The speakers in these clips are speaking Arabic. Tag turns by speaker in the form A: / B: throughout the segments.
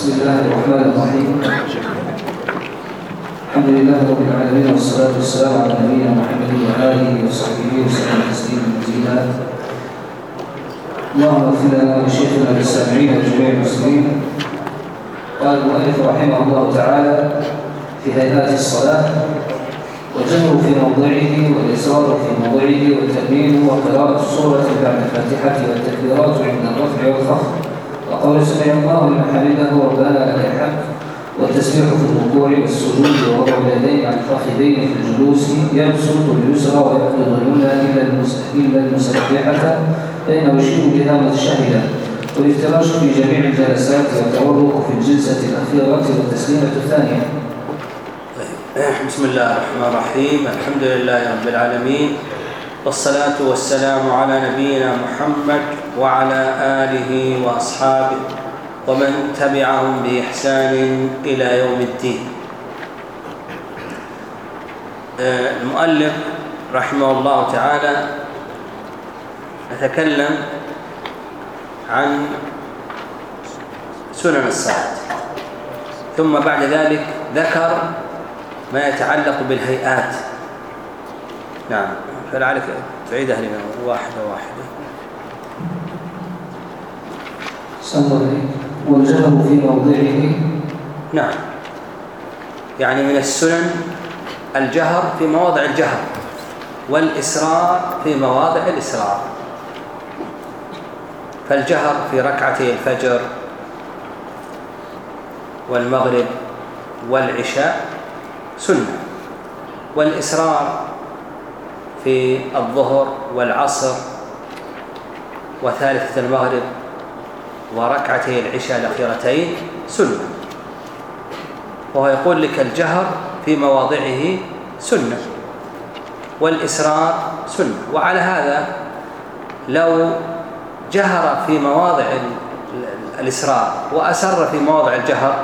A: بسم الله الرحمن الرحيم. الحمد لله رب العالمين، والصلاة والسلام على نبينا محمد وآله وصحبه وسلم تسليما مزيدا. اللهم اغفر لنا ولشيخنا وللسامعين وجميع المسلمين. قال المؤلف رحمه الله تعالى في هيئات الصلاة: والجهر في موضعه، والإصرار في موضعه، والتأمين، وقراءة السورة بعد الفاتحة، والتكبيرات عند الرفع والخفض، وقول سمع الله لمن حمده ربنا لك الحمد، والتسبيح في الركوع والسجود، ووضع اليدين على الفخذين في الجلوس، يبسط اليسرى ويقبض اليمنى إلا المسبحة فإنه يشير بها متشهدا، والافتراش في جميع الجلسات، والتورك في الجلسة الأخيرة، والتسليمة الثانية.
B: بسم الله الرحمن الرحيم. الحمد لله رب العالمين، والصلاة والسلام على نبينا محمد وعلى آله وأصحابه ومن تبعهم بإحسان إلى يوم الدين. المؤلف رحمه الله تعالى يتكلم عن سنن الصلاة، ثم بعد ذلك ذكر ما يتعلق بالهيئات. نعم، فلعلك تعيدها لنا واحدة واحدة.
A: والجهر في موضعه.
B: نعم، يعني من السنن الجهر في مواضع الجهر، والإسرار في مواضع الإسرار. فالجهر في ركعتي الفجر والمغرب والعشاء سنة، والإسرار في الظهر والعصر وثالثة المغرب وركعتي العشاء الأخيرتين سنة. وهو يقول لك الجهر في مواضعه سنة، والإسرار سنة. وعلى هذا لو جهر في مواضع الإسرار وأسر في مواضع الجهر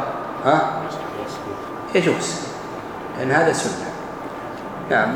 B: يجوز، لأن هذا سنة. نعم،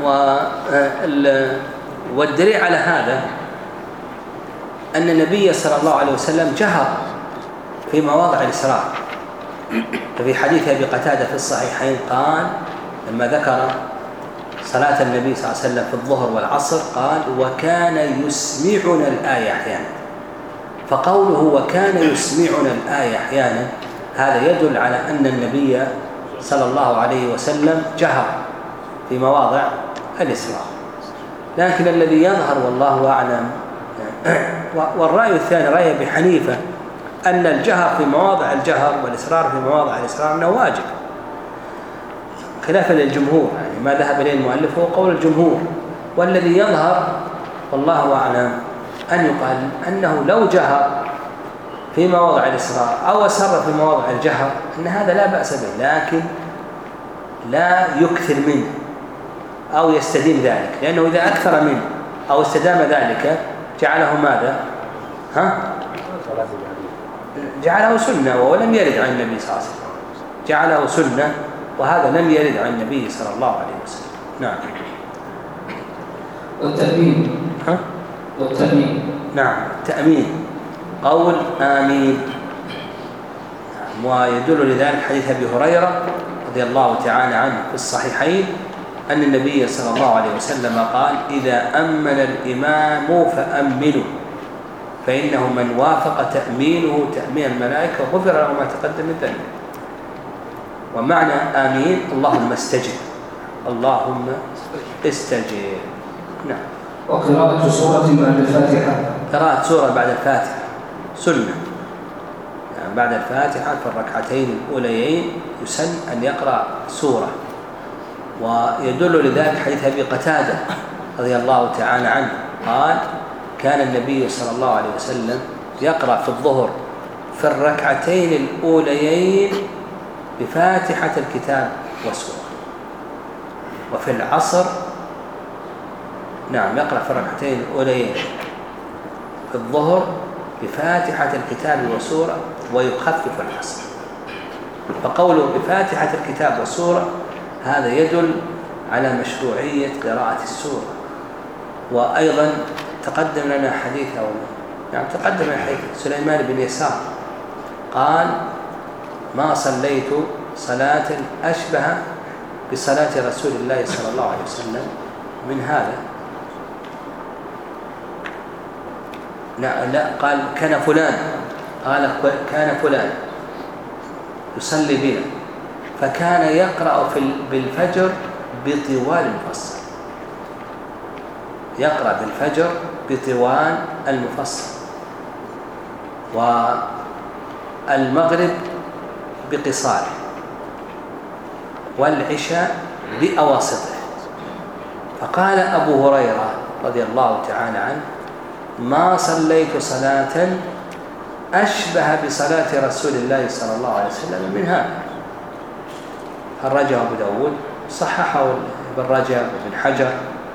B: والدليل على هذا أن النبي صلى الله عليه وسلم جهر في مواضع الإسرار. ففي حديث أبي قتادة في الصحيحين قال لما ذكر صلاة النبي صلى الله عليه وسلم في الظهر والعصر قال: وكان يسمعنا الآية أحيانا. فقوله وكان يسمعنا الآية أحيانا هذا يدل على أن النبي صلى الله عليه وسلم جهر في مواضع الإسرار. لكن الذي يظهر والله أعلم، والرأي الثاني رأي أبي حنيفة، أن الجهر في مواضع الجهر والإسرار في مواضع الإسرار أنه واجب، خلافا للجمهور. يعني ما ذهب إليه المؤلف هو قول الجمهور. والذي يظهر والله أعلم أن يقال أنه لو جهر في مواضع الإسرار أو أسر في مواضع الجهر أن هذا لا بأس به، لكن لا يكثر منه أو يستديم ذلك، لأنه إذا أكثر منه أو استدام ذلك جعله ماذا؟ جعله سنة، ولم يرد عن النبي صلى الله عليه وسلم. جعله سنة، وهذا لم يرد عن النبي صلى الله عليه وسلم. نعم.
A: والتأمين.
B: نعم، التأمين قول آمين. ويدل لذلك حديث أبي هريرة رضي الله تعالى عنه في الصحيحين أن النبي صلى الله عليه وسلم قال: إذا أمن الإمام فأمنوا، فإنه من وافق تأمينه تأمين الملائكة غفر له ما تقدم من ذنبه. ومعنى آمين اللهم استجب، اللهم استجب. نعم.
A: وقراءة سورة بعد الفاتحة.
B: قراءة سورة بعد الفاتحة سنة، يعني بعد الفاتحة في الركعتين الأوليين يسن أن يقرأ سورة. ويدل لذلك حديث أبي قتادة رضي الله تعالى عنه قال: كان النبي صلى الله عليه وسلم يقرأ في الظهر في الركعتين الأوليين بفاتحة الكتاب وسورة، وفي العصر نعم يقرأ في الركعتين الأوليين في الظهر بفاتحة الكتاب وسورة، ويخفف العصر. فقوله بفاتحة الكتاب وسورة هذا يدل على مشروعية قراءة السورة. وأيضا تقدم لنا حديث تقدم لنا حديث سليمان بن يسار قال: ما صليت صلاة أشبه بصلاة رسول الله صلى الله عليه وسلم من هذا. لا قال كان فلان، قال كان فلان يصلي بنا فكان يقرأ بالفجر بطوال المفصل، يقرأ بالفجر بطوال المفصل، والمغرب بقصاره، والعشاء بأواسطه. فقال أبو هريرة رضي الله تعالى عنه: ما صليت صلاة أشبه بصلاة رسول الله صلى الله عليه وسلم من هذا. خرجه أبو داود، صححه ابن رجب وابن حجر.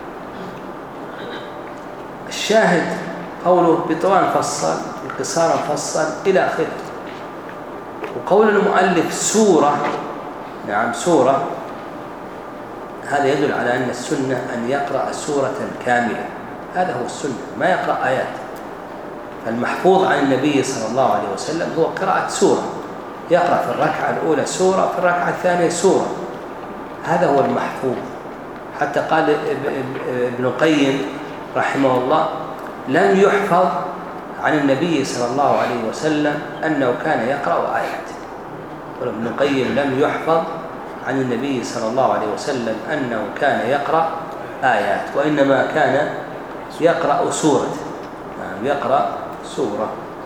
B: الشاهد قوله بطوال مفصل بقصار مفصل إلى آخره. وقول المؤلف سورة، نعم سورة، هذا يدل على أن السنة أن يقرأ سورة كاملة، هذا هو السنة، ما يقرأ آيات. فالمحفوظ عن النبي صلى الله عليه وسلم هو قراءة سورة، يقرأ في الركعة الأولى سورة، في الركعة الثانية سورة، هذا هو المحفوظ. حتى قال ابن القيم رحمه الله: لم يحفظ عن النبي صلى الله عليه وسلم أنه كان يقرأ آيات. ابن القيم لم يحفظ عن النبي صلى الله عليه وسلم أنه كان يقرأ آيات، وإنما كان يقرأ سورة، يعني يقرأ سورة.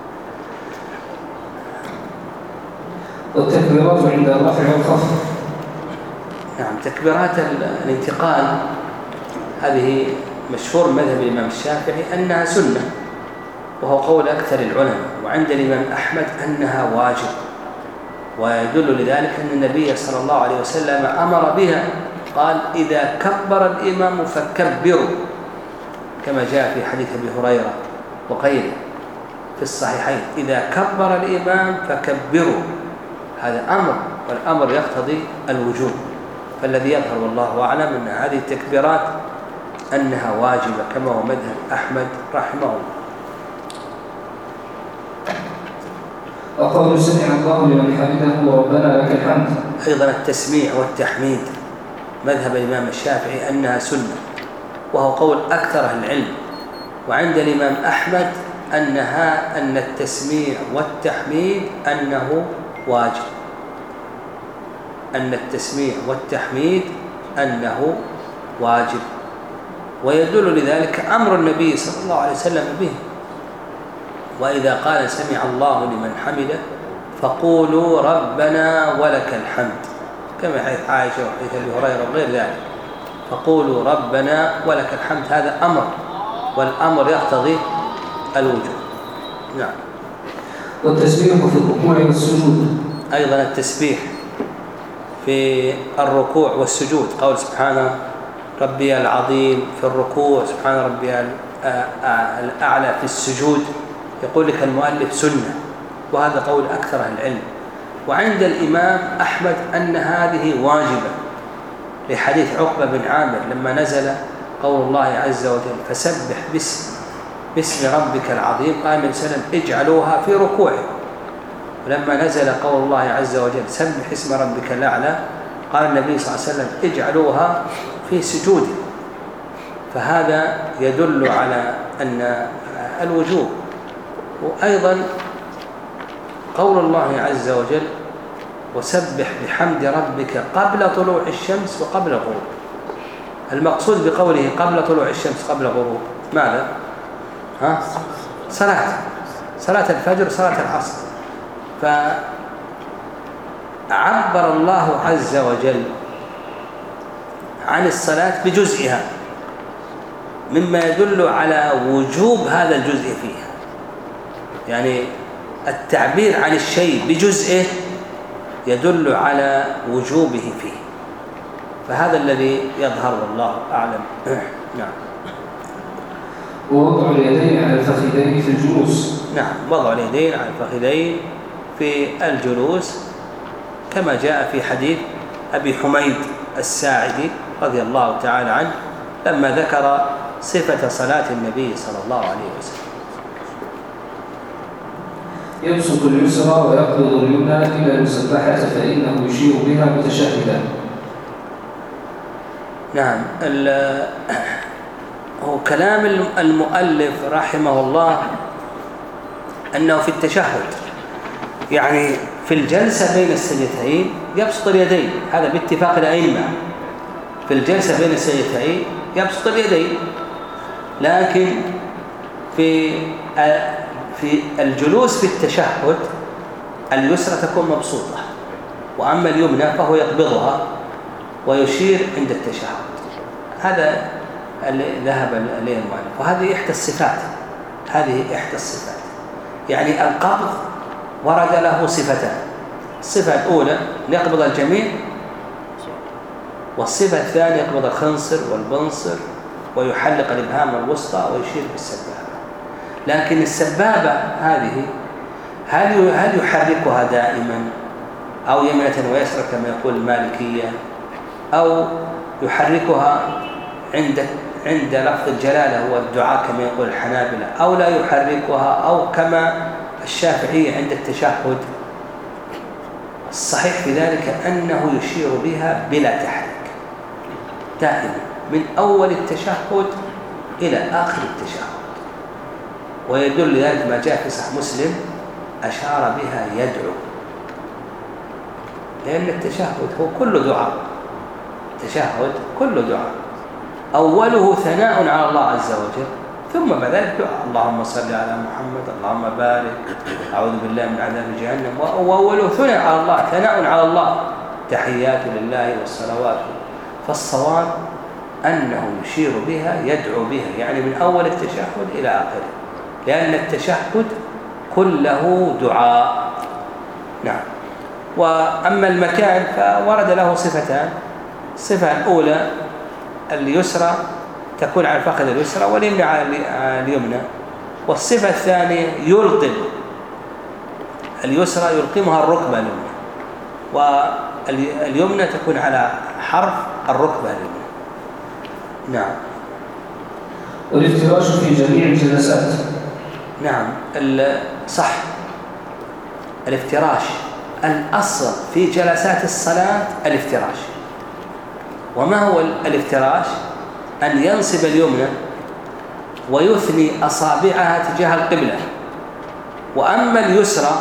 A: والتكبيرات عند الرفع والخفض.
B: نعم، تكبيرات الانتقال هذه مشهور مذهب الإمام الشافعي أنها سنة، وهو قول أكثر العلماء، وعند الإمام أحمد أنها واجب. ويدل لذلك أن النبي صلى الله عليه وسلم أمر بها، قال: إذا كبر الإمام فكبروا، كما جاء في حديث أبي هريرة وغيره في الصحيحين: إذا كبر الإمام فكبروا. هذا أمر، والأمر يقتضي الوجوب. فالذي يظهر والله أعلم أن هذه التكبيرات أنها واجبة، كما هو مذهب أحمد رحمه الله.
A: وقول سمع الله لمن حمده وربنا لك الحمد.
B: أيضا التسميع والتحميد مذهب الإمام الشافعي أنها سنة، وهو قول أكثر أهل العلم. وعند الإمام أحمد أن التسميع والتحميد أنه واجب، أن التسميع والتحميد أنه واجب. ويدل لذلك أمر النبي صلى الله عليه وسلم به: وإذا قال سمع الله لمن حمده فقولوا ربنا ولك الحمد، كما حديث عائشة وحديث أبي هريرة وغير ذلك. فقولوا ربنا ولك الحمد، هذا أمر، والأمر يقتضي الوجوب. نعم.
A: والتسبيح في الركوع والسجود.
B: أيضا التسبيح في الركوع والسجود، قول سبحان ربي العظيم في الركوع، سبحان ربي الأعلى في السجود. يقول لك المؤلف سنة، وهذا قول أكثر أهل العلم. وعند الإمام أحمد أن هذه واجبة، لحديث عقبة بن عامر لما نزل قول الله عز وجل: فسبح باسم ربك العظيم، قال النبي صلى الله عليه وسلم: اجعلوها في ركوعه. ولما نزل قول الله عز وجل: سبح اسم ربك الأعلى، قال النبي صلى الله عليه وسلم: اجعلوها في سجوده. فهذا يدل على أن الوجوب. وأيضا قول الله عز وجل: وسبح بحمد ربك قبل طلوع الشمس وقبل الغروب. المقصود بقوله قبل طلوع الشمس قبل الغروب ماذا؟ صلاة الفجر، صلاة العصر. فعبر الله عز وجل عن الصلاة بجزئها، مما يدل على وجوب هذا الجزء فيها. يعني التعبير عن الشيء بجزئه يدل على وجوبه فيه، فهذا الذي يظهر والله أعلم. نعم.
A: ووضع اليدين على الفخذين في الجلوس.
B: نعم، وضع اليدين على الفخذين في الجلوس، كما جاء في حديث أبي حميد الساعدي رضي الله تعالى عنه لما ذكر صفة صلاة النبي صلى الله عليه وسلم.
A: يبسط اليسرى ويقبض اليمنى إلى المسبحة فإنه يشير بها متشهدا.
B: نعم. هو كلام المؤلف رحمه الله أنه في التشهد، يعني في الجلسة بين السجدتين يبسط اليدين، هذا باتفاق الأئمة. في الجلسة بين السجدتين يبسط اليدين، لكن في الجلوس في التشهد اليسرى تكون مبسوطة، وأما اليمنى فهو يقبضها ويشير عند التشهد. هذا اللي ذهب إليه المؤلف، وهذه إحدى الصفات. يعني القبض ورد له صفتان: الصفة الأولى يقبض الجميع، والصفة الثانية يقبض الخنصر والبنصر ويحلق الإبهام الوسطى ويشير بالسبابة. لكن السبابة هذه هل يحركها دائما أو يمنة ويسرى كما يقول المالكية، أو يحركها عند لفظ الجلالة هو الدعاء كما يقول الحنابلة، أو لا يحركها، أو كما الشافعية عند التشهد؟ الصحيح في ذلك أنه يشير بها بلا تحريك دائما من أول التشهد إلى آخر التشهد. ويدل ذلك ما جاء في صحيح مسلم أشار بها يدعو، لأن التشهد هو كل دعاء. التشهد كل دعاء، أوله ثناء على الله عز وجل، ثم بعد ذلك دعاء: اللهم صل على محمد، اللهم بارك، أعوذ بالله من عذاب جهنم. وأوله ثناء على الله، ثناء على الله، تحيات لله والصلوات. فالصواب أنه يشير بها، يدعو بها، يعني من أول التشهد إلى آخره، لأن التشهد كله دعاء. نعم. وأما المكان فورد له صفتان: الصفة الأولى اليسرى تكون على الفخذ اليسرى واليمنى على اليمنى، والصفة الثانية يلقم اليسرى يلقمها الركبة اليمنى، واليمنى تكون على حرف الركبة اليمنى. نعم.
A: والافتراش في جميع الجلسات.
B: نعم صح، الافتراش الأصل في جلسات الصلاة الافتراش. وما هو الافتراش؟ أن ينصب اليمنى ويثني أصابعها تجاه القبلة، وأما اليسرى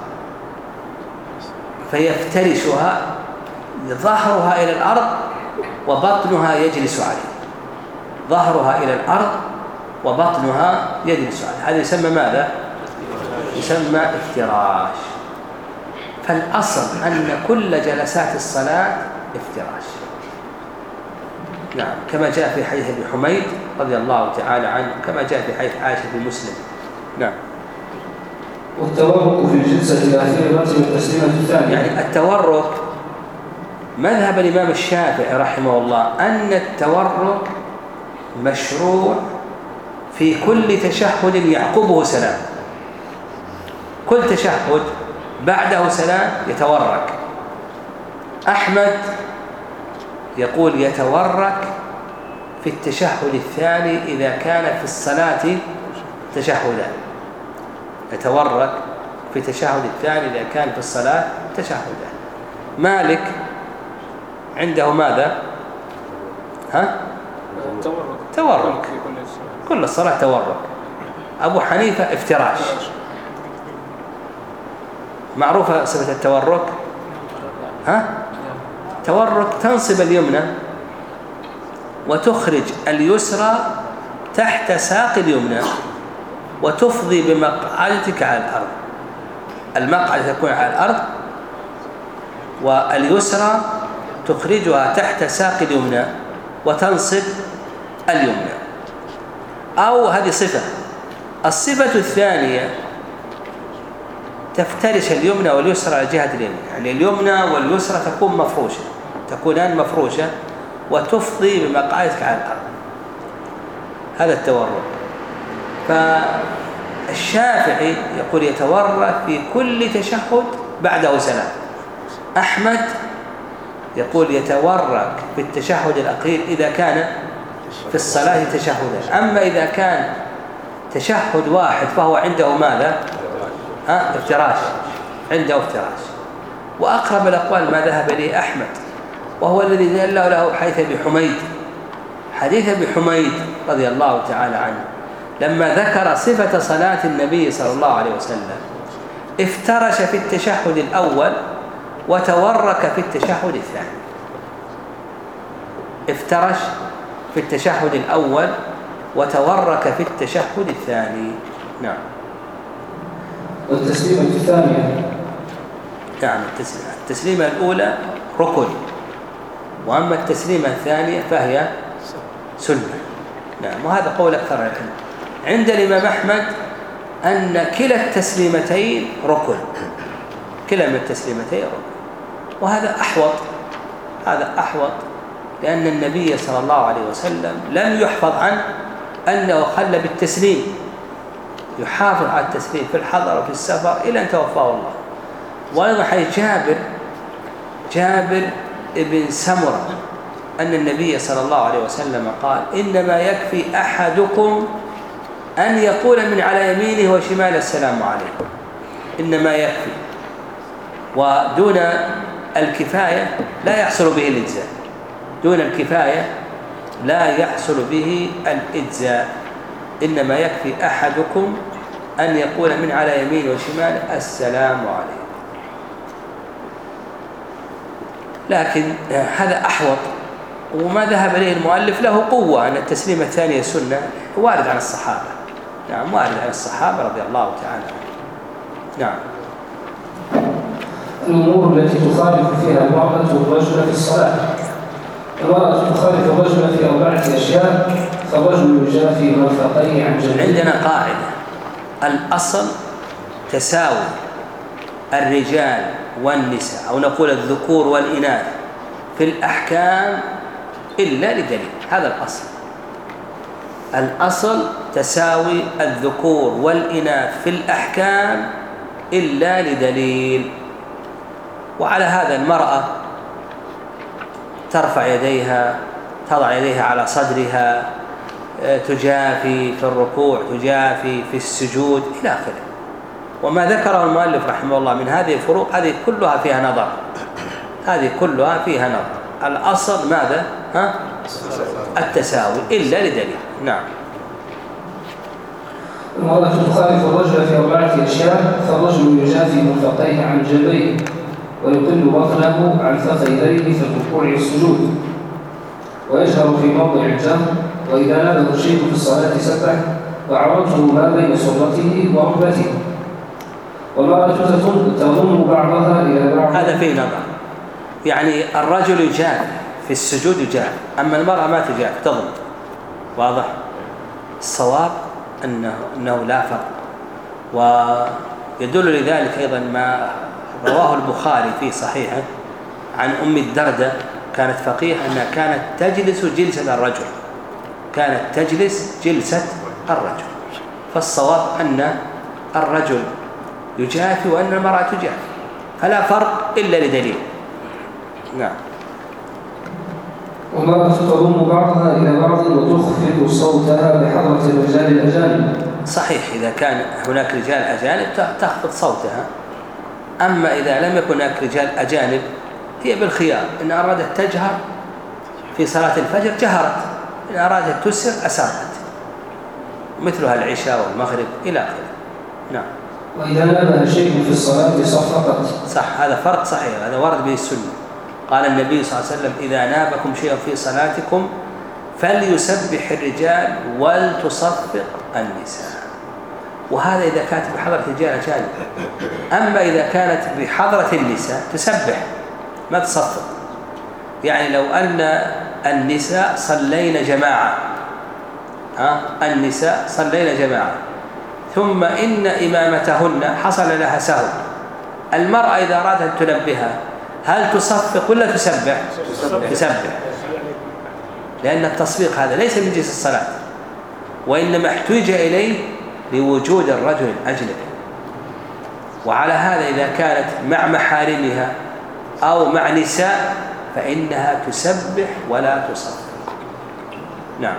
B: فيفترشها ظهرها إلى الأرض وبطنها يجلس عليه، ظهرها إلى الأرض وبطنها يجلس عليه. هذا يسمى ماذا؟ يسمى افتراش. فالأصل أن كل جلسات الصلاة افتراش. نعم، كما جاء في حديث ابي حميد رضي الله تعالى عنه، كما جاء في حديث عائشة في مسلم. نعم.
A: والتورك في الجلسة الأخيرة والتسليمة الثانية.
B: يعني التورك مذهب الإمام الشافعي رحمه الله أن التورك مشروع في كل تشهد يعقبه سلام. كل تشهد بعده سلام يتورك. أحمد يقول يتورك في التشهد الثاني إذا كان في الصلاة تشهدا، يتورك في التشهد الثاني إذا كان في الصلاة تشهدا. مالك عنده ماذا؟ تورك كل الصلاة تورك. أبو حنيفة افتراش. معروفة صفة التورك؟ تورك تنصب اليمنى وتخرج اليسرى تحت ساق اليمنى وتفضي بمقعدتك على الأرض. المقعدة تكون على الأرض واليسرى تخرجها تحت ساق اليمنى وتنصب اليمنى. أو هذه صفة. الصفة الثانية تفترش اليمنى واليسرى على جهة اليمين، يعني اليمنى واليسرى تكونان مفروشة وتفضي بمقعدتك على الأرض. هذا التورك. فالشافعي يقول يتورك في كل تشهد بعده سلام. أحمد يقول يتورك في التشهد الأخير إذا كان في الصلاة تشهدا. أما إذا كان تشهد واحد فهو عنده ماذا؟ افتراش، عنده افتراش. وأقرب الأقوال ما ذهب إليه أحمد، وهو الذي دل له حديث أبي حميد. حديث أبي حميد رضي الله تعالى عنه لما ذكر صفة صلاة النبي صلى الله عليه وسلم افترش في التشهد الأول وتورك في التشهد الثاني. افترش في التشهد الأول وتورك في التشهد الثاني. نعم.
A: والتسليمة الثانية،
B: نعم، التسليمة الأولى ركن، وأما التسليمة الثانية فهي سنة. نعم. وهذا قول أكثر العلم عند الإمام أحمد أن كلا التسليمتين ركن، كلا من التسليمتين ركن، وهذا أحوط، هذا أحوط، لأن النبي صلى الله عليه وسلم لم يحفظ عنه أنه خل بالتسليم، يحافظ على التسليم في الحضر وفي السفر إلى أن توفاه الله. وأيضا حديث جابر ابن سمرة أن النبي صلى الله عليه وسلم قال: إنما يكفي أحدكم أن يقول من على يمينه وشماله السلام عليكم. إنما يكفي، ودون الكفاية لا يحصل به الإجزاء، دون الكفاية لا يحصل به الإجزاء. إنما يكفي أحدكم أن يقول من على يمينه وشماله السلام عليكم. لكن هذا أحوط، وما ذهب إليه المؤلف له قوة، أن التسليمة الثانية سنة، وارد عن الصحابة. نعم، وارد عن الصحابة رضي الله تعالى عنهم. نعم.
A: الأمور التي تخالف فيها المرأة الرجل في الصلاة. المرأة تخالف الرجل في 4 أشياء، فالرجل يجافي مرفقيه عن جنبه.
B: عندنا قاعدة: الأصل تساوي الرجال والنساء، أو نقول الذكور والإناث في الأحكام إلا لدليل. هذا الأصل. الأصل تساوي الذكور والإناث في الأحكام إلا لدليل. وعلى هذا المرأة ترفع يديها، تضع يديها على صدرها، تجافي في الركوع، تجافي في السجود إلى آخره. وما ذكره المؤلف رحمه الله من هذه الفروق هذه كلها فيها نظر، هذه كلها فيها نظر. الأصل ماذا؟ التساوي إلا لدليل. نعم.
A: المرأة تخالف الرجل في 4 أشياء، فالرجل يجافي مرفقيه عن جنبيه، ويقل بطنه عن فخذيه في الركوع والسجود، ويجهر في موضع الجهر، وإذا نابه الشيء في الصلاة سبح، وعرضته ما بين سرته وركبته. والمرأة تضم بعضها إلى بعض.
B: هذا فيه نظر، يعني الرجل يجافي في السجود يجافي، أما المرأة ما تجافي، تضم. واضح؟ الصواب أنه لا فرق. ويدل لذلك أيضا ما رواه البخاري في صحيحه عن أم الدرداء، كانت فقيه، أنها كانت تجلس جلسة الرجل، كانت تجلس جلسة الرجل. فالصواب أن الرجل يجافي وأن المرأة تجافي، فلا فرق إلا لدليل. نعم.
A: والمرأة تضم بعضها إلى بعض وتخفض صوتها بحضرة الرجال الأجانب.
B: صحيح، إذا كان هناك رجال أجانب تخفض صوتها. أما إذا لم يكن هناك رجال أجانب هي بالخيار، إن أرادت تجهر في صلاة الفجر جهرت، إن أرادت تسر أسرت، مثلها العشاء والمغرب إلى آخره. نعم.
A: وإذا نابه شيء في الصلاة صفقت.
B: صح، هذا فرق صحيح، هذا ورد به السنة. قال النبي صلى الله عليه وسلم: إذا نابكم شيء في صلاتكم فليسبح الرجال ولتصفق النساء. وهذا إذا كانت بحضرة رجال أجانب. أما إذا كانت بحضرة النساء تسبح ما تصفق. يعني لو أن النساء صلين جماعة، النساء صلين جماعة، ثم إن إمامتهن حصل لها سهو، المرأة إذا أرادت أن تنبهها هل تصفق ولا تسبح؟ تسبح، لأن التصفيق هذا ليس من جنس الصلاة، وإنما احتوج إليه لوجود الرجل الأجنبي. وعلى هذا إذا كانت مع محارمها أو مع نساء فإنها تسبح ولا تصفق. نعم.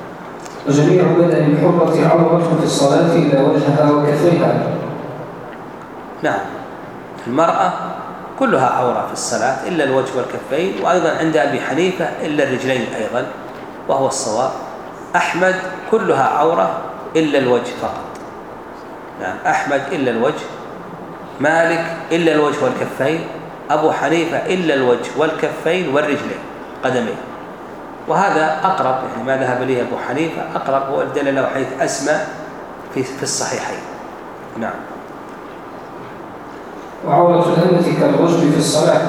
A: وجميع بدن الحرة عورة في الصلاة إلى وجهها وكفيها.
B: نعم، المرأة كلها عورة في الصلاة إلا الوجه والكفين، وأيضا عند أبي حنيفة إلا الرجلين أيضا، وهو الصواب. أحمد كلها عورة إلا الوجه فقط. نعم، أحمد إلا الوجه، مالك إلا الوجه والكفين، أبو حنيفة إلا الوجه والكفين والرجلين قدمين. وهذا أقرب، يعني ما ذهب إليه أبو حنيفة أقرب، هو الدليل له حيث أسمى في الصحيحين. نعم.
A: وعورة الأمة كالرجل في الصلاة.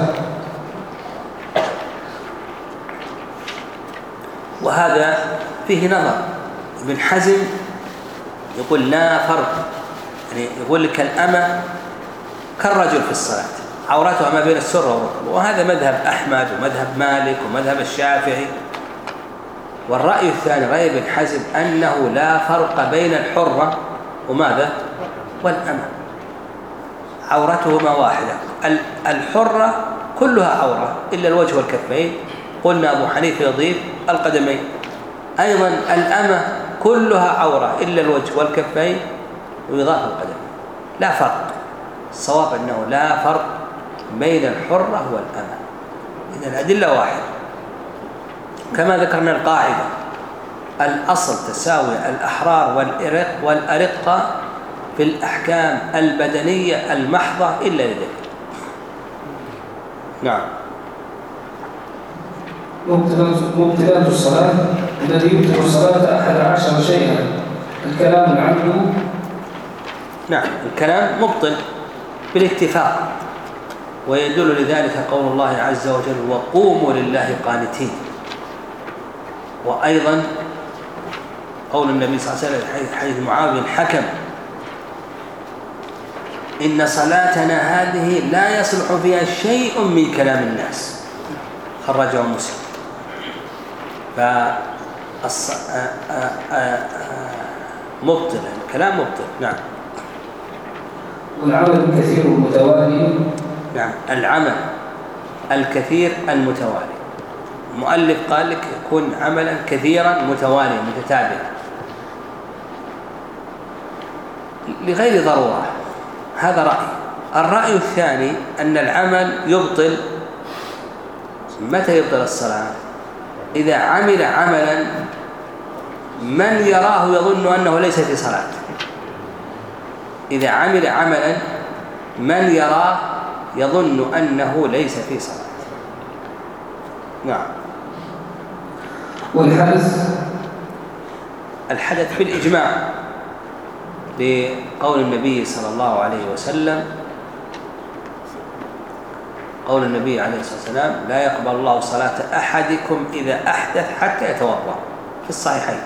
B: وهذا فيه نظر. ابن حزم يقول لا فرق، يعني يقول لك الأمة كالرجل في الصلاة، عورتها ما بين السرة والركب، وهذا مذهب أحمد ومذهب مالك ومذهب الشافعي. والرأي الثاني رأي ابن حزم أنه لا فرق بين الحرة وماذا والأمة، عورتهما واحدة. الحرة كلها عورة إلا الوجه والكفين، قلنا أبو حنيفة يضيف القدمين. أيضا الأمة كلها عورة إلا الوجه والكفين ويضاف القدمين، لا فرق. الصواب أنه لا فرق بين الحرة والأمة، إذن الأدلة واحد. كما ذكرنا القاعدة الأصل تساوي الأحرار والأرقة في الأحكام البدنية المحضة إلا لذلك. نعم.
A: مبطلات الصلاة الذي يبطل الصلاة 11 شيئا. الكلام عنه.
B: نعم، الكلام مبطل بالاتفاق، ويدل لذلك قول الله عز وجل وقوموا لله قانتين. وأيضا قول النبي صلى الله عليه وسلم حديث معاذ بن الحكم إن صلاتنا هذه لا يصلح فيها شيء من كلام الناس، خرجه مسلم. مبطل، الكلام مبطل. نعم.
A: والعمل الكثير المتوالي.
B: نعم، العمل الكثير المتوالي. المؤلف قال لك يكون عملا كثيرا متواليا متتابعا لغير ضرورة، هذا رأي. الرأي الثاني أن العمل يبطل. متى يبطل الصلاة؟ إذا عمل عملا من يراه يظن أنه ليس في صلاة. إذا عمل عملا من يراه يظن أنه ليس في صلاة. نعم.
A: والحدث.
B: الحدث بالإجماع لقول النبي صلى الله عليه وسلم، قول النبي عليه الصلاة والسلام لا يقبل الله صلاة أحدكم إذا أحدث حتى يتوضأ، في الصحيحين.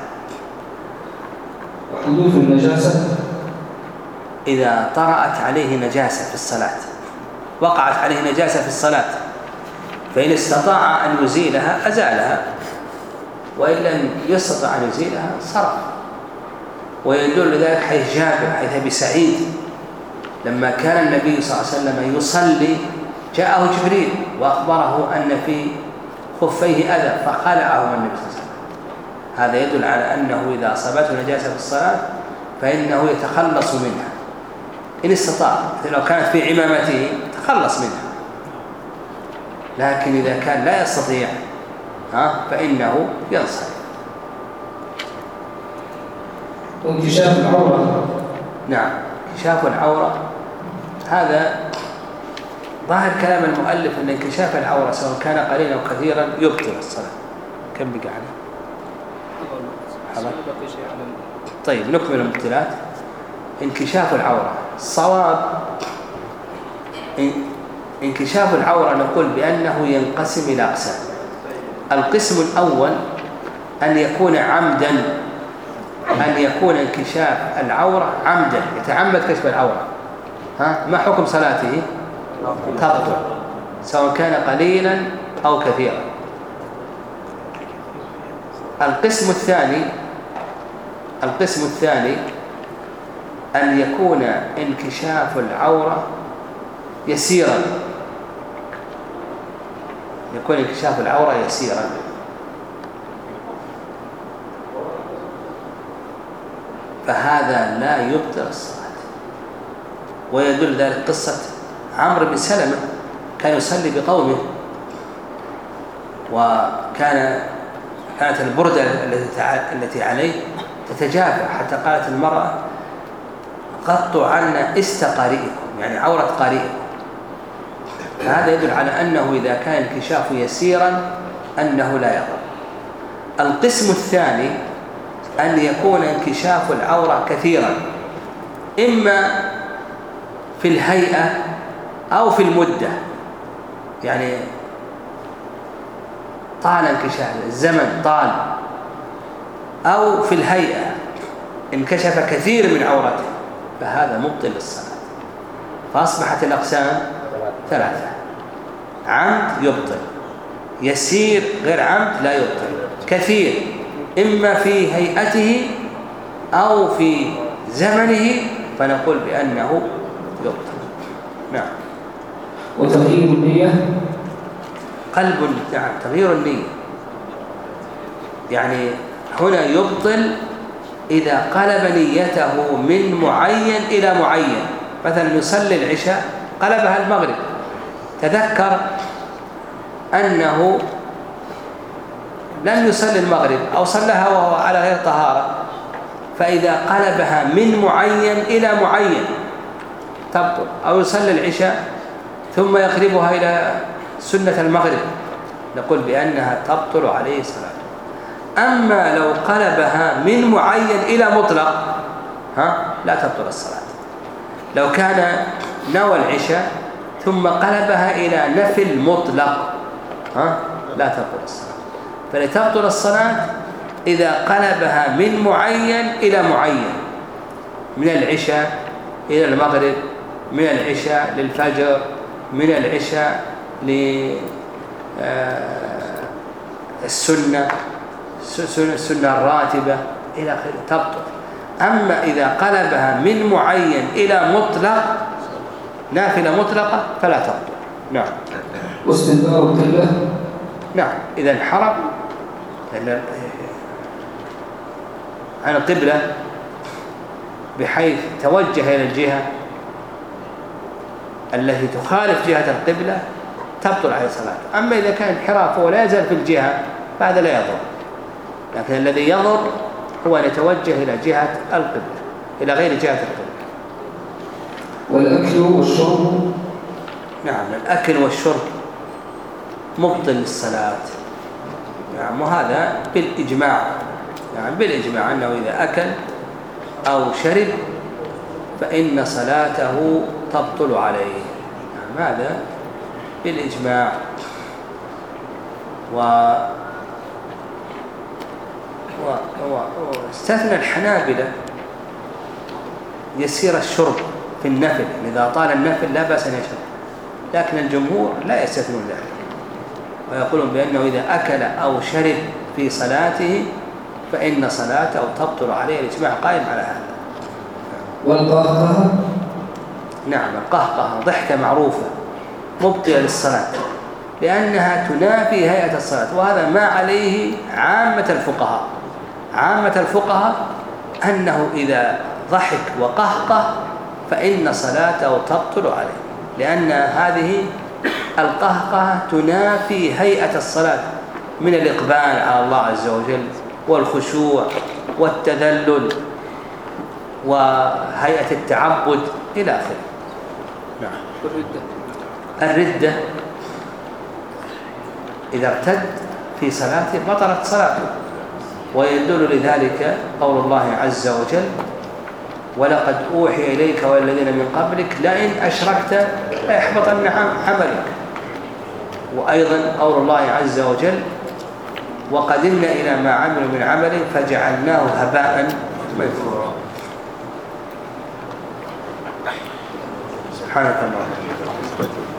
A: وحدوث النجاسة.
B: إذا طرأت عليه نجاسة في الصلاة، وقعت عليه نجاسة في الصلاة، فإن استطاع أن يزيلها أزالها، وإن لم يستطع أن يزيلها صرف. ويدل ذلك حيث جابر حيث أبي سعيد لما كان النبي صلى الله عليه وسلم يصلي جاءه جبريل وأخبره أن في خفيه أذى فخلعهما النبي صلى الله عليه وسلم. هذا يدل على أنه إذا أصابته نجاسة في الصلاة فإنه يتخلص منها إن استطاع. لو كانت في عمامته تخلص منها، لكن إذا كان لا يستطيع فإنه ينصرف.
A: وانكشاف العورة.
B: نعم، انكشاف العورة هذا ظاهر كلام المؤلف أن انكشاف العورة سواء كان قليلا أو كثيرا يبطل الصلاة. كم بقى عليه؟ طيب نكمل المبطلات. انكشاف العورة الصواب انكشاف العورة نقول بأنه ينقسم إلى أقسام. القسم الأول أن يكون عمدا، أن يكون انكشاف العورة عمدا، يتعمد كشف العورة، ما حكم صلاته؟ تبطل سواء كان قليلا أو كثيرا. القسم الثاني أن يكون انكشاف العورة يسيرا، يكون انكشاف العورة يسيرا، فهذا لا يبطل الصلاة. ويدل ذلك قصة عمرو بن سلمة، كان يصلي بقومه، كانت البردة التي عليه تتجافى، حتى قالت المرأة غطوا عنا استقارئكم، يعني عورة قارئكم. هذا يدل على أنه إذا كان انكشاف يسيرا أنه لا يضر. القسم الثاني أن يكون انكشاف العورة كثيرا، إما في الهيئة أو في المدة، يعني طال انكشاف الزمن طال، أو في الهيئة انكشف كثير من عورته، فهذا مبطل للصلاة. فأصبحت الأقسام ثلاثة: عمد يبطل، يسير غير عمد لا يبطل، كثير إما في هيئته أو في زمنه فنقول بأنه يبطل. نعم.
A: وتغيير النية
B: نعم، تغيير النية يعني هنا يبطل إذا قلب نيته من معين إلى معين. مثلا يصلي العشاء قلبها المغرب، تذكر أنه لم يصلي المغرب أو صلىها وهو على غير طهارة، فإذا قلبها من معين إلى معين تبطل. أو يصلي العشاء ثم يقلبها إلى سنة المغرب، نقول بأنها تبطل عليه صلاته. أما لو قلبها من معين إلى مطلق لا تبطل الصلاة. لو كان نوى العشاء ثم قلبها إلى نفل مطلق لا تبطل الصلاة. فلتبطل الصلاة إذا قلبها من معين إلى معين، من العشاء إلى المغرب، من العشاء للفجر، من العشاء للسنة الراتبة إلى آخره تبطل. أما إذا قلبها من معين إلى مطلق نافلة مطلقة فلا تبطل. نعم.
A: واستدبار القبلة،
B: نعم، إذا انحرف عن القبلة بحيث توجه إلى الجهة التي تخالف جهة القبلة تبطل عليه صلاته. أما إذا كان انحرافه ولا يزال في الجهة فهذا لا يضر، لكن الذي يضر هو أن يتوجه إلى جهة القبلة، إلى غير جهة القبلة.
A: والأكل والشرب،
B: نعم، الأكل والشرب مبطل للصلاة. نعم، وهذا بالإجماع، يعني بالإجماع أنه إذا أكل أو شرب فإن صلاته تبطل عليه. نعم، هذا بالإجماع. واستثنى الحنابلة يسير الشرب في النفل، إذا طال النفل لا بأس أن يشرب، لكن الجمهور لا يستثنون ذلك ويقولون بأنه إذا أكل أو شرب في صلاته فإن صلاته تبطل عليه. الإجماع قائم على هذا.
A: والقهقه،
B: نعم، القهقه ضحكة معروفة مبطلة للصلاة لأنها تنافي هيئة الصلاة، وهذا ما عليه عامة الفقهاء. عامة الفقهاء أنه إذا ضحك وقهقه فإن صلاته تبطل عليه، لأن هذه القهقه تنافي هيئة الصلاة من الإقبال على الله عز وجل والخشوع والتذلل وهيئة التعبد إلى آخره. نعم. الردة إذا ارتد في صلاته بطلت صلاته، ويدل لذلك قول الله عز وجل: ولقد أوحي إليك والذين من قبلك لئن أشركت ليحبطن عملك. وأيضا قول الله عز وجل: وقدمنا إلى ما عملوا من عمل فجعلناه هباء منثورا. سبحانك اللهم وبحمدك.